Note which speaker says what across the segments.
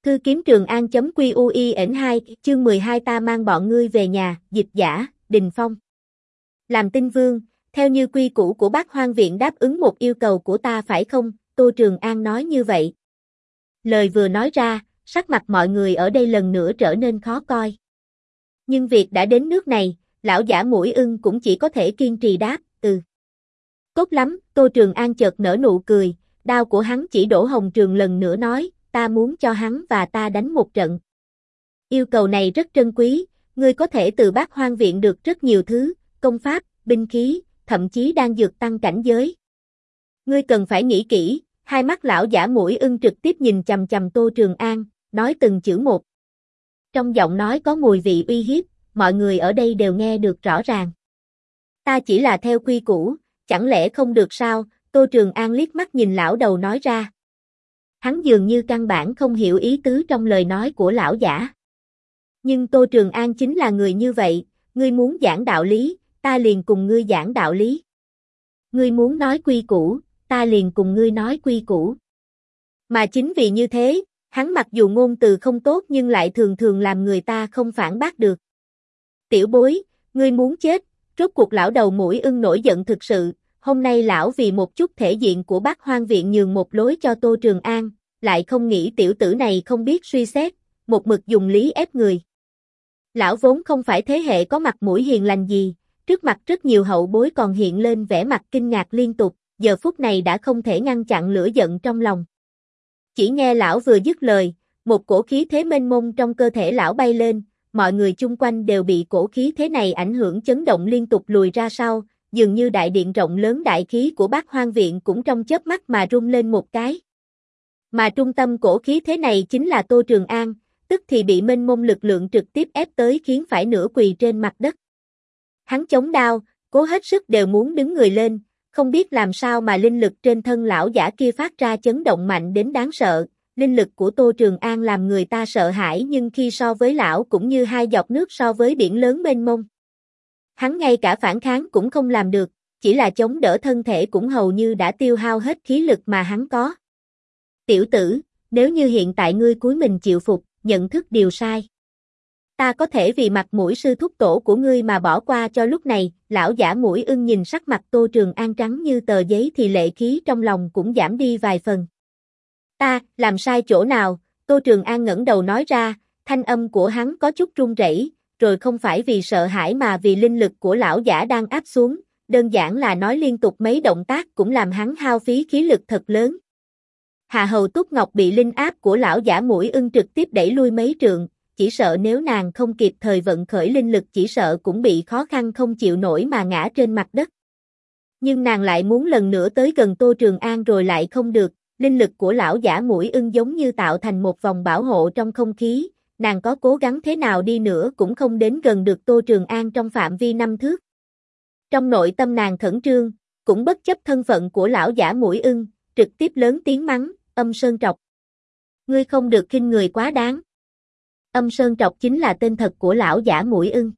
Speaker 1: Thư kiếm Trường An.QUIN2, chương 12 ta mang bọn ngươi về nhà, dịch giả, Đình Phong. Làm tin vương, theo như quy củ của Bát Hoang Viện đáp ứng một yêu cầu của ta phải không? Tô Trường An nói như vậy. Lời vừa nói ra, sắc mặt mọi người ở đây lần nữa trở nên khó coi. Nhưng việc đã đến nước này, lão giả Mũi Ưng cũng chỉ có thể kiên trì đáp, Tốt lắm, Tô Trường An chợt nở nụ cười, đao của hắn chỉ Đỗ Hồng Trường lần nữa nói, ta muốn cho hắn và ta đánh một trận. Yêu cầu này rất trân quý, ngươi có thể từ Bát Hoang Viện được rất nhiều thứ, công pháp, binh khí, thậm chí đang dược tăng cảnh giới. Ngươi cần phải nghĩ kỹ, hai mắt lão giả Mũi Ưng trực tiếp nhìn chằm chằm Tô Trường An, nói từng chữ một. Trong giọng nói có mùi vị uy hiếp, mọi người ở đây đều nghe được rõ ràng. Ta chỉ là theo quy củ, chẳng lẽ không được sao? Tô Trường An liếc mắt nhìn lão đầu nói ra. Hắn dường như căn bản không hiểu ý tứ trong lời nói của lão giả. Nhưng Tô Trường An chính là người như vậy, ngươi muốn giảng đạo lý, ta liền cùng ngươi giảng đạo lý. Ngươi muốn nói quy củ, ta liền cùng ngươi nói quy củ. Mà chính vì như thế, hắn mặc dù ngôn từ không tốt nhưng lại thường thường làm người ta không phản bác được. Tiểu bối, ngươi muốn chết, rốt cuộc lão đầu Mũi Ưng nổi giận thực sự, hôm nay lão vì một chút thể diện của Bát Hoang Viện nhường một lối cho Tô Trường An, lại không nghĩ tiểu tử này không biết suy xét, một mực dùng lý ép người. Lão vốn không phải thế hệ có mặt mũi hiền lành gì, trước mặt rất nhiều hậu bối còn hiện lên vẻ mặt kinh ngạc liên tục, giờ phút này đã không thể ngăn chặn lửa giận trong lòng. Chỉ nghe lão vừa dứt lời, một cổ khí thế mênh mông trong cơ thể lão bay lên, mọi người chung quanh đều bị cổ khí thế này ảnh hưởng chấn động liên tục lùi ra sau, dường như đại điện rộng lớn đại khí của Bát Hoang Viện cũng trong chớp mắt mà rung lên một cái. Mà trung tâm cổ khí thế này chính là Tô Trường An, tức thì bị mênh mông lực lượng trực tiếp ép tới khiến phải nửa quỳ trên mặt đất. Hắn chống đao, cố hết sức đều muốn đứng người lên, không biết làm sao mà linh lực trên thân lão giả kia phát ra chấn động mạnh đến đáng sợ. Linh lực của Tô Trường An làm người ta sợ hãi nhưng khi so với lão cũng như hai giọt nước so với biển lớn mênh mông. Hắn ngay cả phản kháng cũng không làm được, chỉ là chống đỡ thân thể cũng hầu như đã tiêu hao hết khí lực mà hắn có. Tiểu tử, nếu như hiện tại ngươi cúi mình chịu phục, nhận thức điều sai. Ta có thể vì mặt mũi sư thúc tổ của ngươi mà bỏ qua cho lúc này, lão giả Mũi Ưng nhìn sắc mặt Tô Trường An trắng như tờ giấy thì lệ khí trong lòng cũng giảm đi vài phần. Ta, làm sai chỗ nào? Tô Trường An ngẩng đầu nói ra, thanh âm của hắn có chút run rẩy, rồi không phải vì sợ hãi mà vì linh lực của lão giả đang áp xuống, đơn giản là nói liên tục mấy động tác cũng làm hắn hao phí khí lực thật lớn. Hạ Hầu Túc Ngọc bị linh áp của lão giả Mũi Ưng trực tiếp đẩy lui mấy trượng, chỉ sợ nếu nàng không kịp thời vận khởi linh lực chỉ sợ cũng bị khó khăn không chịu nổi mà ngã trên mặt đất. Nhưng nàng lại muốn lần nữa tới gần Tô Trường An rồi lại không được. Linh lực của lão giả Mũi Ưng giống như tạo thành một vòng bảo hộ trong không khí, nàng có cố gắng thế nào đi nữa cũng không đến gần được Tô Trường An trong phạm vi 5 thước. Trong nội tâm nàng khẩn trương, cũng bất chấp thân phận của lão giả Mũi Ưng, trực tiếp lớn tiếng mắng, Âm Sơn Trọc. Ngươi không được khinh người quá đáng. Âm Sơn Trọc chính là tên thật của lão giả Mũi Ưng.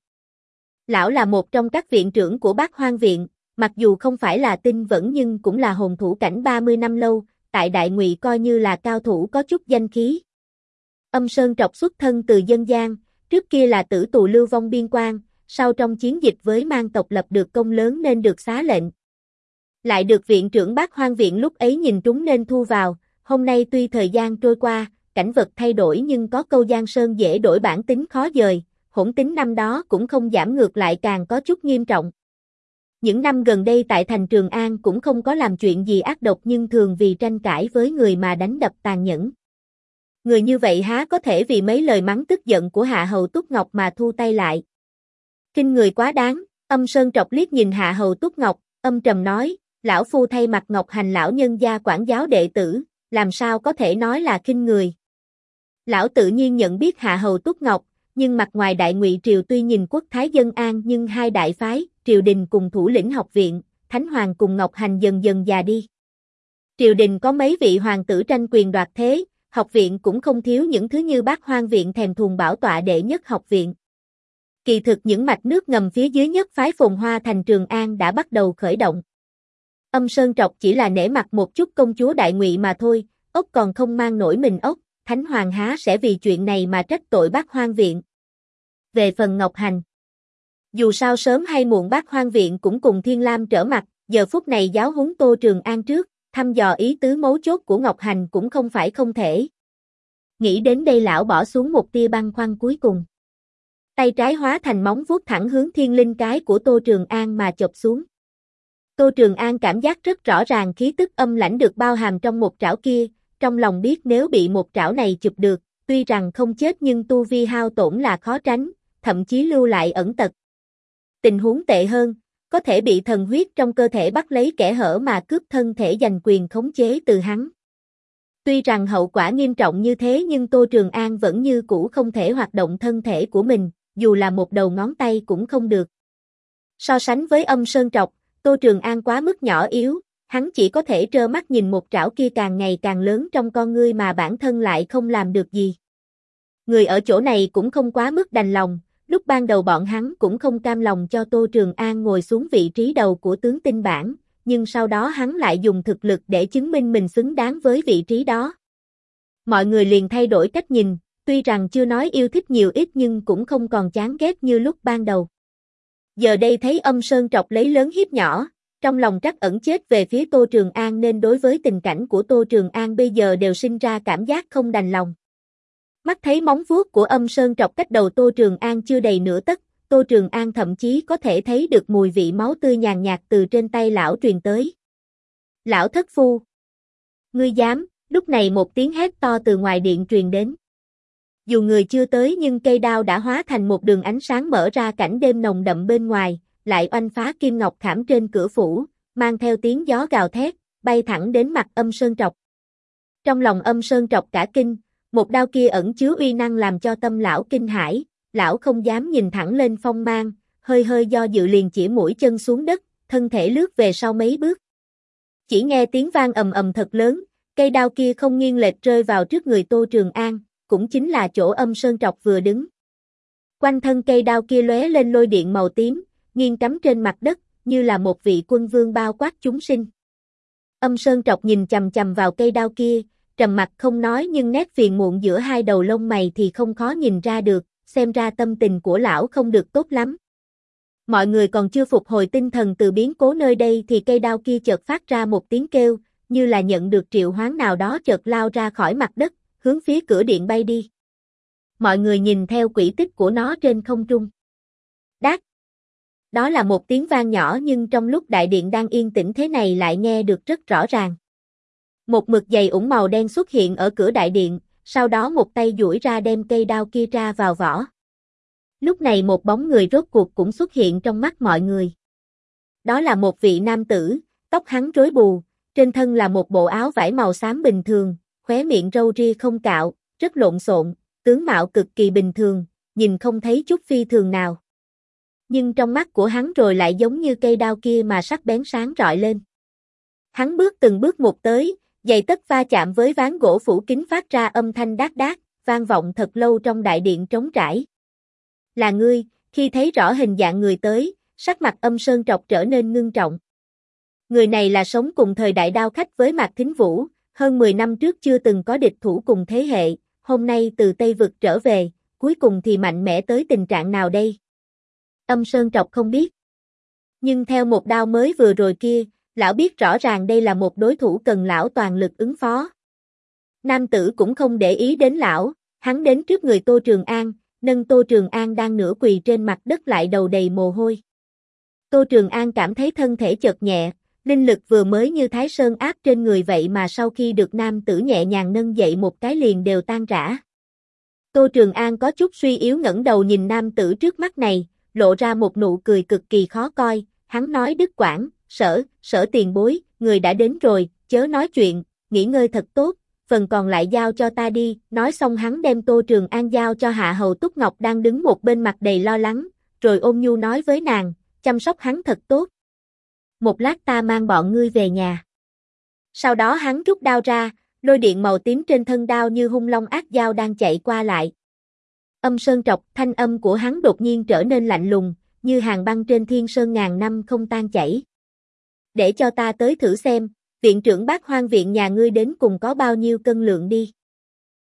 Speaker 1: Lão là một trong các viện trưởng của Bát Hoang Viện, mặc dù không phải là tinh vẫn nhưng cũng là hồn thủ cảnh 30 năm lâu. Tại Đại Ngụy coi như là cao thủ có chút danh khí. Âm Sơn Trọc xuất thân từ dân gian, trước kia là tử tù lưu vong biên quan, sau trong chiến dịch với Mang tộc lập được công lớn nên được xá lệnh. Lại được viện trưởng Bát Hoang Viện lúc ấy nhìn trúng nên thu vào, hôm nay tuy thời gian trôi qua, cảnh vật thay đổi nhưng có câu Giang Sơn dễ đổi bản tính khó dời, hỗn tính năm đó cũng không giảm ngược lại càng có chút nghiêm trọng. Những năm gần đây tại thành Trường An cũng không có làm chuyện gì ác độc nhưng thường vì tranh cãi với người mà đánh đập tàn nhẫn. Người như vậy há có thể vì mấy lời mắng tức giận của Hạ Hầu Túc Ngọc mà thu tay lại. Khinh người quá đáng, Âm Sơn Trọc liếc nhìn Hạ Hầu Túc Ngọc, âm trầm nói, lão phu thay mặt Ngọc Hành lão nhân gia quản giáo đệ tử, làm sao có thể nói là khinh người. Lão tự nhiên nhận biết Hạ Hầu Túc Ngọc, nhưng mặt ngoài Đại Ngụy triều tuy nhìn quốc thái dân an nhưng hai đại phái, triều đình cùng thủ lĩnh học viện, Thánh Hoàng cùng Ngọc Hành dần dần già đi. Triều đình có mấy vị hoàng tử tranh quyền đoạt thế, học viện cũng không thiếu những thứ như Bát Hoang Viện thèm thuồng bảo tọa đệ nhất học viện. Kỳ thực những mạch nước ngầm phía dưới nhất phái phồn hoa thành Trường An đã bắt đầu khởi động. Âm Sơn Trọc chỉ là nể mặt một chút công chúa Đại Ngụy mà thôi, ốc còn không mang nổi mình ốc, Thánh Hoàng há sẽ vì chuyện này mà trách tội Bát Hoang Viện. Về phần Ngọc Hành, dù sao sớm hay muộn Bát Hoang Viện cũng cùng Thiên Lam trở mặt, giờ phút này giáo huấn Tô Trường An trước, thăm dò ý tứ mấu chốt của Ngọc Hành cũng không phải không thể. Nghĩ đến đây lão bỏ xuống một tia băn khoăn cuối cùng. Tay trái hóa thành móng vuốt thẳng hướng thiên linh cái của Tô Trường An mà chộp xuống. Tô Trường An cảm giác rất rõ ràng khí tức âm lãnh được bao hàm trong một trảo kia, trong lòng biết nếu bị một trảo này chụp được, tuy rằng không chết nhưng tu vi hao tổn là khó tránh, thậm chí lưu lại ẩn tật. Tình huống tệ hơn, có thể bị thần huyết trong cơ thể bắt lấy kẽ hở mà cướp thân thể giành quyền khống chế từ hắn. Tuy rằng hậu quả nghiêm trọng như thế nhưng Tô Trường An vẫn như cũ không thể hoạt động thân thể của mình, dù là một đầu ngón tay cũng không được. So sánh với Âm Sơn Trọc, Tô Trường An quá mức nhỏ yếu, hắn chỉ có thể trơ mắt nhìn một trảo kia càng ngày càng lớn trong con ngươi mà bản thân lại không làm được gì. Người ở chỗ này cũng không quá mức đành lòng, lúc ban đầu bọn hắn cũng không cam lòng cho Tô Trường An ngồi xuống vị trí đầu của tướng tinh bảng, nhưng sau đó hắn lại dùng thực lực để chứng minh mình xứng đáng với vị trí đó. Mọi người liền thay đổi cách nhìn, tuy rằng chưa nói yêu thích nhiều ít nhưng cũng không còn chán ghét như lúc ban đầu. Giờ đây thấy Âm Sơn Trọc lấy lớn hiếp nhỏ, trong lòng trắc ẩn chết về phía Tô Trường An nên đối với tình cảnh của Tô Trường An bây giờ đều sinh ra cảm giác không đành lòng. Mắt thấy móng vuốt của Âm Sơn Trọc cách đầu Tô Trường An chưa đầy nửa tấc, Tô Trường An thậm chí có thể thấy được mùi vị máu tươi nhàn nhạt từ trên tay lão truyền tới. Lão thất phu! Ngươi dám! Lúc này một tiếng hét to từ ngoài điện truyền đến. Dù người chưa tới nhưng cây đao đã hóa thành một đường ánh sáng mở ra cảnh đêm nồng đậm bên ngoài, lại oanh phá kim ngọc khảm trên cửa phủ, mang theo tiếng gió gào thét, bay thẳng đến mặt Âm Sơn Trọc. Trong lòng Âm Sơn Trọc cả kinh, một đao kia ẩn chứa uy năng làm cho tâm lão kinh hãi, lão không dám nhìn thẳng lên phong mang, hơi hơi do dự liền chỉ mũi chân xuống đất, thân thể lướt về sau mấy bước. Chỉ nghe tiếng vang ầm ầm thật lớn, cây đao kia không nghiêng lệch rơi vào trước người Tô Trường An, cũng chính là chỗ Âm Sơn Trọc vừa đứng. Quanh thân cây đao kia lóe lên lôi điện màu tím, nghiêng cắm trên mặt đất, như là một vị quân vương bao quát chúng sinh. Âm Sơn Trọc nhìn chằm chằm vào cây đao kia, trầm mặt không nói nhưng nét phiền muộn giữa hai đầu lông mày thì không khó nhìn ra được, xem ra tâm tình của lão không được tốt lắm. Mọi người còn chưa phục hồi tinh thần từ biến cố nơi đây thì cây đao kia chợt phát ra một tiếng kêu, như là nhận được triệu hoán nào đó chợt lao ra khỏi mặt đất, hướng phía cửa điện bay đi. Mọi người nhìn theo quỹ tích của nó trên không trung. Đát! Đó là một tiếng vang nhỏ nhưng trong lúc đại điện đang yên tĩnh thế này lại nghe được rất rõ ràng. Một mực dày ủng màu đen xuất hiện ở cửa đại điện, sau đó một tay duỗi ra đem cây đao kia ra vào vỏ. Lúc này một bóng người rốt cuộc cũng xuất hiện trong mắt mọi người. Đó là một vị nam tử, tóc hắn rối bù, trên thân là một bộ áo vải màu xám bình thường, khóe miệng râu ria không cạo, rất lộn xộn, tướng mạo cực kỳ bình thường, nhìn không thấy chút phi thường nào. Nhưng trong mắt của hắn rồi lại giống như cây đao kia mà sắc bén sáng rọi lên. Hắn bước từng bước một tới, giày tất va chạm với ván gỗ phủ kính phát ra âm thanh đát đát, vang vọng thật lâu trong đại điện trống trải. Là ngươi, khi thấy rõ hình dạng người tới, sắc mặt Âm Sơn Trọc trở nên ngưng trọng. Người này là sống cùng thời đại đao khách với Mạc Thính Vũ, hơn 10 năm trước chưa từng có địch thủ cùng thế hệ, hôm nay từ Tây Vực trở về, cuối cùng thì mạnh mẽ tới tình trạng nào đây? Âm Sơn Trọc không biết. Nhưng theo một đao mới vừa rồi kia, lão biết rõ ràng đây là một đối thủ cần lão toàn lực ứng phó. Nam tử cũng không để ý đến lão, hắn đến trước người Tô Trường An, nâng Tô Trường An đang nửa quỳ trên mặt đất lại đầu đầy mồ hôi. Tô Trường An cảm thấy thân thể chợt nhẹ, linh lực vừa mới như Thái Sơn áp trên người vậy mà sau khi được nam tử nhẹ nhàng nâng dậy một cái liền đều tan rã. Tô Trường An có chút suy yếu ngẩng đầu nhìn nam tử trước mắt này, lộ ra một nụ cười cực kỳ khó coi, hắn nói đứt quãng, sở tiền bối, người đã đến rồi, chớ nói chuyện, nghỉ ngơi thật tốt, phần còn lại giao cho ta đi, nói xong hắn đem Tô Trường An giao cho Hạ Hầu Túc Ngọc đang đứng một bên mặt đầy lo lắng, rồi ôn nhu nói với nàng, chăm sóc hắn thật tốt. Một lát ta mang bọn ngươi về nhà. Sau đó hắn rút đao ra, lôi điện màu tím trên thân đao như hung long ác dao đang chạy qua lại. Âm Sơn Trọc, thanh âm của hắn đột nhiên trở nên lạnh lùng, như hàng băng trên thiên sơn ngàn năm không tan chảy. Để cho ta tới thử xem, viện trưởng Bát Hoang Viện nhà ngươi đến cùng có bao nhiêu cân lượng đi.